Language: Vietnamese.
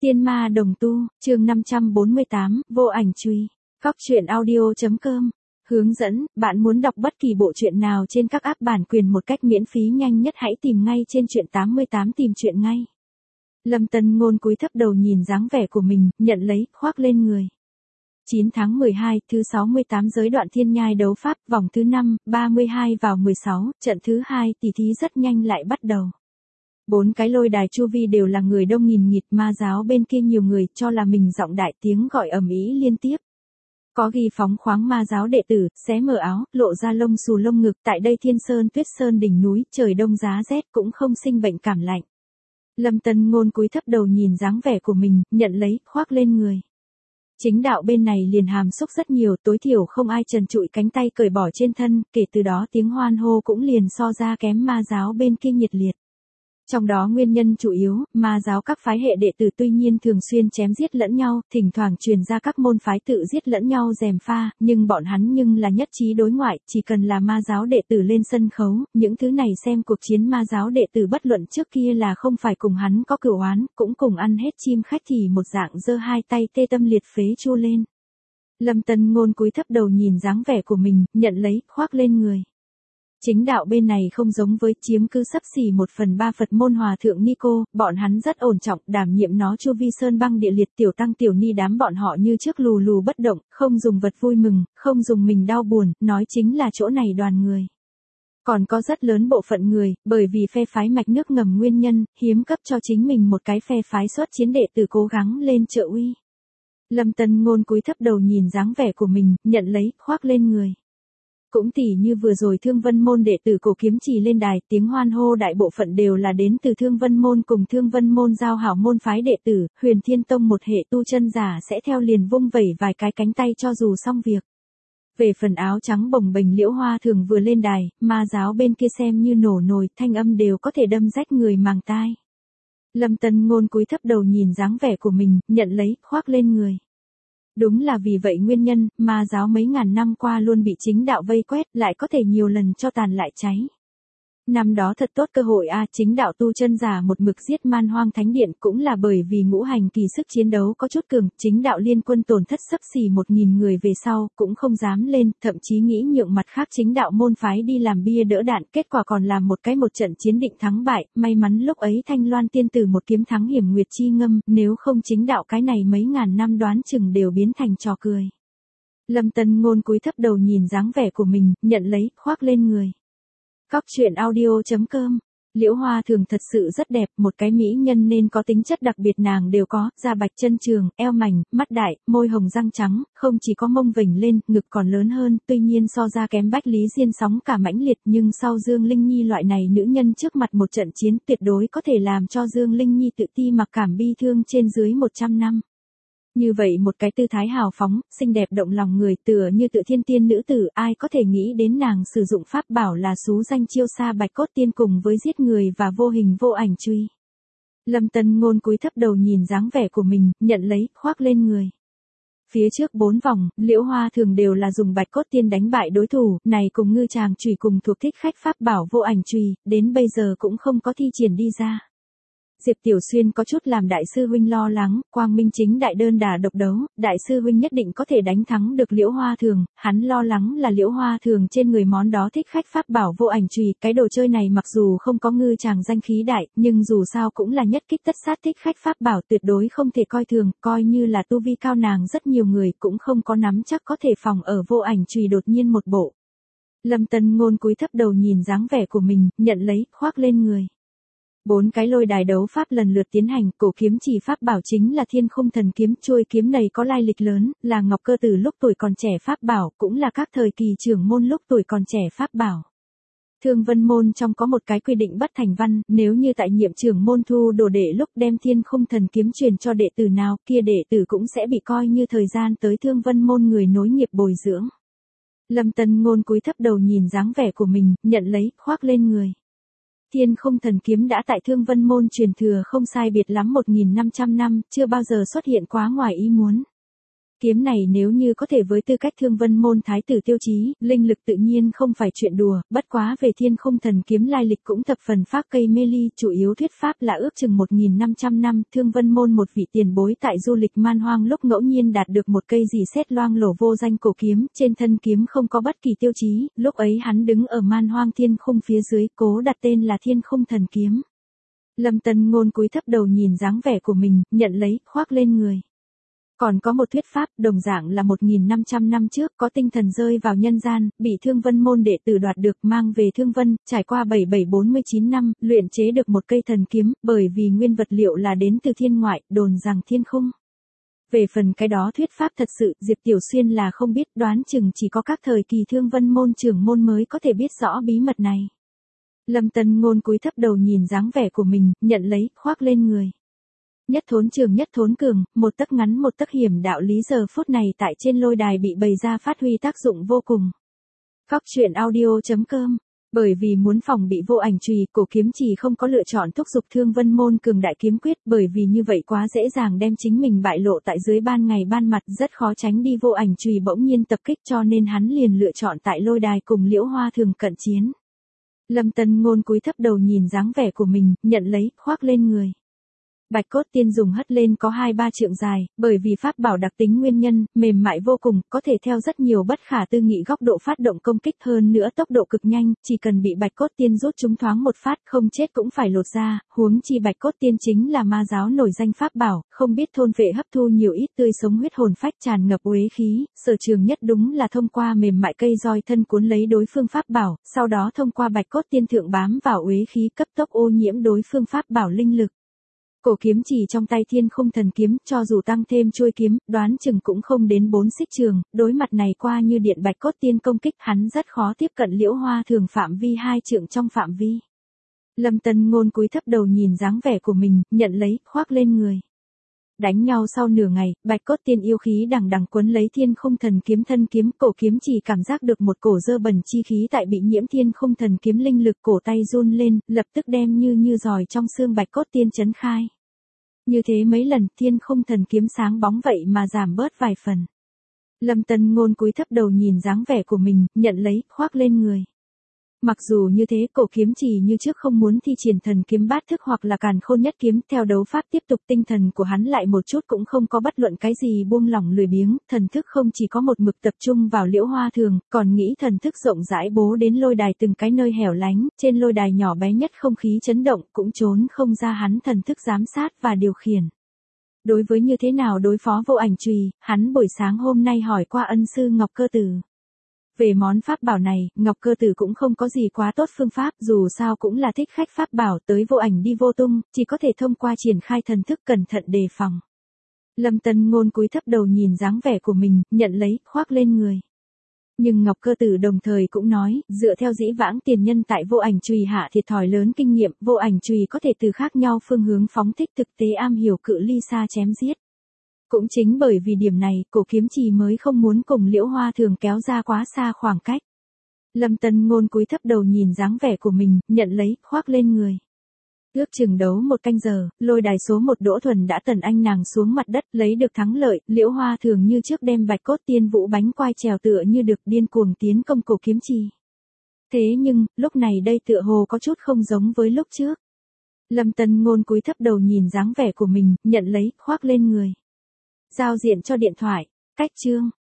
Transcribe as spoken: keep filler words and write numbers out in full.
Tiên ma đồng tu, chương năm trăm bốn mươi tám, vô ảnh truy. Góc truyện audio.com. Hướng dẫn, bạn muốn đọc bất kỳ bộ truyện nào trên các app bản quyền một cách miễn phí nhanh nhất hãy tìm ngay trên truyện tám mươi tám tìm truyện ngay. Lâm Tân Ngôn cúi thấp đầu nhìn dáng vẻ của mình, nhận lấy, khoác lên người. chín tháng mười hai, thứ sáu mươi tám giới đoạn thiên nhai đấu pháp, vòng thứ năm, ba mươi hai vào mười sáu, trận thứ hai, tỷ thí rất nhanh lại bắt đầu. Bốn cái lôi đài chu vi đều là người đông nghìn nghịt, ma giáo bên kia nhiều người cho là mình giọng đại, tiếng gọi ầm ĩ liên tiếp. Có ghi phóng khoáng ma giáo đệ tử, xé mở áo, lộ ra lông xù lông ngực, tại đây thiên sơn tuyết sơn đỉnh núi, trời đông giá rét cũng không sinh bệnh cảm lạnh. Lâm Tân Ngôn cúi thấp đầu nhìn dáng vẻ của mình, nhận lấy, khoác lên người. Chính đạo bên này liền hàm xúc rất nhiều, tối thiểu không ai trần trụi cánh tay cởi bỏ trên thân, kể từ đó tiếng hoan hô cũng liền so ra kém ma giáo bên kia nhiệt liệt. Trong đó nguyên nhân chủ yếu, ma giáo các phái hệ đệ tử tuy nhiên thường xuyên chém giết lẫn nhau, thỉnh thoảng truyền ra các môn phái tự giết lẫn nhau gièm pha, nhưng bọn hắn nhưng là nhất trí đối ngoại, chỉ cần là ma giáo đệ tử lên sân khấu, những thứ này xem cuộc chiến ma giáo đệ tử bất luận trước kia là không phải cùng hắn có cửu oán, cũng cùng ăn hết chim khách thì một dạng giơ hai tay tê tâm liệt phế chu lên. Lâm Tân Ngôn cúi thấp đầu nhìn dáng vẻ của mình, nhận lấy, khoác lên người. Chính đạo bên này không giống với chiếm cứ sấp xỉ một phần ba Phật môn hòa thượng Nico, bọn hắn rất ổn trọng, đảm nhiệm nó chu vi sơn băng địa liệt, tiểu tăng tiểu ni đám bọn họ như trước lù lù bất động, không dùng vật vui mừng, không dùng mình đau buồn, nói chính là chỗ này đoàn người. Còn có rất lớn bộ phận người, bởi vì phe phái mạch nước ngầm nguyên nhân, hiếm cấp cho chính mình một cái phe phái xuất chiến đệ tử cố gắng lên trợ uy. Lâm Tân Ngôn cúi thấp đầu nhìn dáng vẻ của mình, nhận lấy, khoác lên người. Cũng tỉ như vừa rồi Thương Vân Môn đệ tử Cổ Kiếm Trì lên đài, tiếng hoan hô đại bộ phận đều là đến từ Thương Vân Môn cùng Thương Vân Môn giao hảo môn phái đệ tử, Huyền Thiên Tông một hệ tu chân giả sẽ theo liền vung vẩy vài cái cánh tay cho dù xong việc. Về phần áo trắng bồng bềnh Liễu Hoa Thường vừa lên đài, ma giáo bên kia xem như nổ nồi, thanh âm đều có thể đâm rách người màng tai. Lâm Tân Ngôn cúi thấp đầu nhìn dáng vẻ của mình, nhận lấy, khoác lên người. Đúng là vì vậy nguyên nhân, ma giáo mấy ngàn năm qua luôn bị chính đạo vây quét, lại có thể nhiều lần cho tàn lại cháy. Năm đó thật tốt cơ hội a, chính đạo tu chân giả một mực giết Man Hoang Thánh Điện, cũng là bởi vì ngũ hành kỳ sức chiến đấu có chút cường, chính đạo liên quân tổn thất xấp xỉ một nghìn người về sau, cũng không dám lên, thậm chí nghĩ nhượng mặt khác chính đạo môn phái đi làm bia đỡ đạn, kết quả còn làm một cái một trận chiến định thắng bại, may mắn lúc ấy Thanh Loan tiên tử một kiếm thắng Hiểm Nguyệt chi ngâm, nếu không chính đạo cái này mấy ngàn năm đoán chừng đều biến thành trò cười. Lâm Tân Ngôn cúi thấp đầu nhìn dáng vẻ của mình, nhận lấy, khoác lên người. Góc truyện audio.com. Liễu Hoa Thường thật sự rất đẹp, một cái mỹ nhân nên có tính chất đặc biệt nàng đều có, da bạch chân trường, eo mảnh, mắt đại, môi hồng răng trắng, không chỉ có mông vểnh lên, ngực còn lớn hơn, tuy nhiên so ra kém Bách Lý Diên sóng cả mãnh liệt, nhưng sau Dương Linh Nhi loại này nữ nhân trước mặt một trận chiến tuyệt đối có thể làm cho Dương Linh Nhi tự ti mặc cảm bi thương trên dưới một trăm năm. Như vậy một cái tư thái hào phóng, xinh đẹp động lòng người, tựa như tự thiên tiên nữ tử, ai có thể nghĩ đến nàng sử dụng pháp bảo là xú danh chiêu xa bạch cốt tiên cùng với giết người và vô hình vô ảnh truy. Lâm Tân Ngôn cúi thấp đầu nhìn dáng vẻ của mình, nhận lấy, khoác lên người. Phía trước bốn vòng, Liễu Hoa Thường đều là dùng bạch cốt tiên đánh bại đối thủ, này cùng ngư tràng chùy cùng thuộc thích khách pháp bảo vô ảnh truy, đến bây giờ cũng không có thi triển đi ra. Diệp Tiểu Xuyên có chút làm đại sư huynh lo lắng, Quang Minh chính đại đơn đả độc đấu, đại sư huynh nhất định có thể đánh thắng được Liễu Hoa Thường, hắn lo lắng là Liễu Hoa Thường trên người món đó thích khách pháp bảo vô ảnh chùy, cái đồ chơi này mặc dù không có ngư chàng danh khí đại, nhưng dù sao cũng là nhất kích tất sát thích khách pháp bảo tuyệt đối không thể coi thường, coi như là tu vi cao nàng rất nhiều người cũng không có nắm chắc có thể phòng ở vô ảnh chùy đột nhiên một bộ. Lâm Tân Ngôn cúi thấp đầu nhìn dáng vẻ của mình, nhận lấy, khoác lên người. Bốn cái lôi đài đấu pháp lần lượt tiến hành, Cổ Kiếm Trì pháp bảo chính là Thiên Khung Thần Kiếm, chuôi kiếm này có lai lịch lớn, là Ngọc Cơ Tử lúc tuổi còn trẻ pháp bảo, cũng là các thời kỳ trưởng môn lúc tuổi còn trẻ pháp bảo. Thương Vân Môn trong có một cái quy định bất thành văn, nếu như tại nhiệm trưởng môn thu đồ đệ lúc đem Thiên Khung Thần Kiếm truyền cho đệ tử nào, kia đệ tử cũng sẽ bị coi như thời gian tới Thương Vân Môn người nối nghiệp bồi dưỡng. Lâm Tân Ngôn cúi thấp đầu nhìn dáng vẻ của mình, nhận lấy, khoác lên người. Thiên Khung Thần Kiếm đã tại Thương Vân Môn truyền thừa không sai biệt lắm một nghìn năm trăm năm, chưa bao giờ xuất hiện quá ngoài ý muốn. Kiếm này nếu như có thể với tư cách Thương Vân môn thái tử tiêu chí, linh lực tự nhiên không phải chuyện đùa, bất quá về Thiên Không Thần Kiếm lai lịch cũng thập phần pháp cây mê ly, chủ yếu thuyết pháp là ước chừng một nghìn năm trăm năm, Thương Vân môn một vị tiền bối tại du lịch man hoang lúc ngẫu nhiên đạt được một cây rỉ sét loang lổ vô danh cổ kiếm, trên thân kiếm không có bất kỳ tiêu chí, lúc ấy hắn đứng ở man hoang thiên khung phía dưới, cố đặt tên là Thiên Không Thần Kiếm. Lâm Tân Ngôn cúi thấp đầu nhìn dáng vẻ của mình, nhận lấy, khoác lên người. Còn có một thuyết pháp, đồng dạng là một nghìn năm trăm năm trước, có tinh thần rơi vào nhân gian, bị Thương Vân môn đệ tử đoạt được, mang về Thương Vân, trải qua bảy bảy bốn mươi chín năm, luyện chế được một cây thần kiếm, bởi vì nguyên vật liệu là đến từ thiên ngoại, đồn rằng thiên khung. Về phần cái đó thuyết pháp thật sự, Diệp Tiểu Xuyên là không biết, đoán chừng chỉ có các thời kỳ Thương Vân môn trưởng môn mới có thể biết rõ bí mật này. Lâm Tân Ngôn cúi thấp đầu nhìn dáng vẻ của mình, nhận lấy, khoác lên người. Nhất thốn trường nhất thốn cường, một tấc ngắn một tấc hiểm đạo lý giờ phút này tại trên lôi đài bị bày ra phát huy tác dụng vô cùng. Cóc truyện audio chấm com. Bởi vì muốn phòng bị vô ảnh chùy, cổ kiếm chỉ không có lựa chọn thúc giục Thương Vân môn cường đại kiếm quyết, bởi vì như vậy quá dễ dàng đem chính mình bại lộ tại dưới ban ngày ban mặt, rất khó tránh đi vô ảnh chùy bỗng nhiên tập kích, cho nên hắn liền lựa chọn tại lôi đài cùng Liễu Hoa Thường cận chiến. Lâm Tân Ngôn cúi thấp đầu nhìn dáng vẻ của mình, nhận lấy, khoác lên người. Bạch cốt tiên dùng hất lên có hai ba trượng dài, bởi vì pháp bảo đặc tính nguyên nhân, mềm mại vô cùng, có thể theo rất nhiều bất khả tư nghị góc độ phát động công kích, hơn nữa tốc độ cực nhanh, chỉ cần bị bạch cốt tiên rút chúng thoáng một phát, không chết cũng phải lột ra, huống chi bạch cốt tiên chính là ma giáo nổi danh pháp bảo, không biết thôn vệ hấp thu nhiều ít tươi sống huyết hồn phách tràn ngập uế khí, sở trường nhất đúng là thông qua mềm mại cây roi thân cuốn lấy đối phương pháp bảo, sau đó thông qua bạch cốt tiên thượng bám vào uế khí cấp tốc ô nhiễm đối phương pháp bảo linh lực. Cổ kiếm chỉ trong tay Thiên Không Thần Kiếm, cho dù tăng thêm chuôi kiếm, đoán chừng cũng không đến bốn xích trường, đối mặt này qua như điện bạch cốt tiên công kích, hắn rất khó tiếp cận Liễu Hoa Thường phạm vi hai trượng trong phạm vi. Lâm Tân Ngôn cúi thấp đầu nhìn dáng vẻ của mình, nhận lấy, khoác lên người. Đánh nhau sau nửa ngày, bạch cốt tiên yêu khí đằng đằng quấn lấy Thiên Không Thần Kiếm thân kiếm, cổ kiếm chỉ cảm giác được một cổ dơ bẩn chi khí tại bị nhiễm Thiên Không Thần Kiếm linh lực, cổ tay run lên, lập tức đem như như giòi trong xương bạch cốt tiên chấn khai. Như thế mấy lần, Thiên Không Thần Kiếm sáng bóng vậy mà giảm bớt vài phần. Lâm Tân Ngôn cúi thấp đầu nhìn dáng vẻ của mình, nhận lấy, khoác lên người. Mặc dù như thế, cổ kiếm chỉ như trước không muốn thi triển thần kiếm bát thức hoặc là càn khôn nhất kiếm, theo đấu pháp tiếp tục, tinh thần của hắn lại một chút cũng không có bất luận cái gì buông lỏng lười biếng, thần thức không chỉ có một mực tập trung vào Liễu Hoa Thường, còn nghĩ thần thức rộng rãi bố đến lôi đài từng cái nơi hẻo lánh, trên lôi đài nhỏ bé nhất không khí chấn động, cũng trốn không ra hắn thần thức giám sát và điều khiển. Đối với như thế nào đối phó vô ảnh chùy, hắn buổi sáng hôm nay hỏi qua ân sư Ngọc Cơ Tử. Về món pháp bảo này, Ngọc Cơ Tử cũng không có gì quá tốt phương pháp, dù sao cũng là thích khách pháp bảo, tới vô ảnh đi vô tung, chỉ có thể thông qua triển khai thần thức cẩn thận đề phòng. Lâm Tân Ngôn cúi thấp đầu nhìn dáng vẻ của mình, nhận lấy, khoác lên người. Nhưng Ngọc Cơ Tử đồng thời cũng nói, dựa theo dĩ vãng tiền nhân tại vô ảnh chùy hạ thiệt thòi lớn kinh nghiệm, vô ảnh chùy có thể từ khác nhau phương hướng phóng thích, thực tế am hiểu cự ly xa chém giết. Cũng chính bởi vì điểm này, cổ kiếm chỉ mới không muốn cùng Liễu Hoa Thường kéo ra quá xa khoảng cách. Lâm Tân Ngôn cúi thấp đầu nhìn dáng vẻ của mình, nhận lấy, khoác lên người. Ước chừng đấu một canh giờ, lôi đài số một Đỗ Thuần đã tần anh nàng xuống mặt đất, lấy được thắng lợi, Liễu Hoa Thường như trước đem bạch cốt tiên vũ bánh quai trèo tựa như được điên cuồng tiến công cổ kiếm chỉ. Thế nhưng, lúc này đây tựa hồ có chút không giống với lúc trước. Lâm Tân Ngôn cúi thấp đầu nhìn dáng vẻ của mình, nhận lấy, khoác lên người. Giao diện cho điện thoại. Cách chương.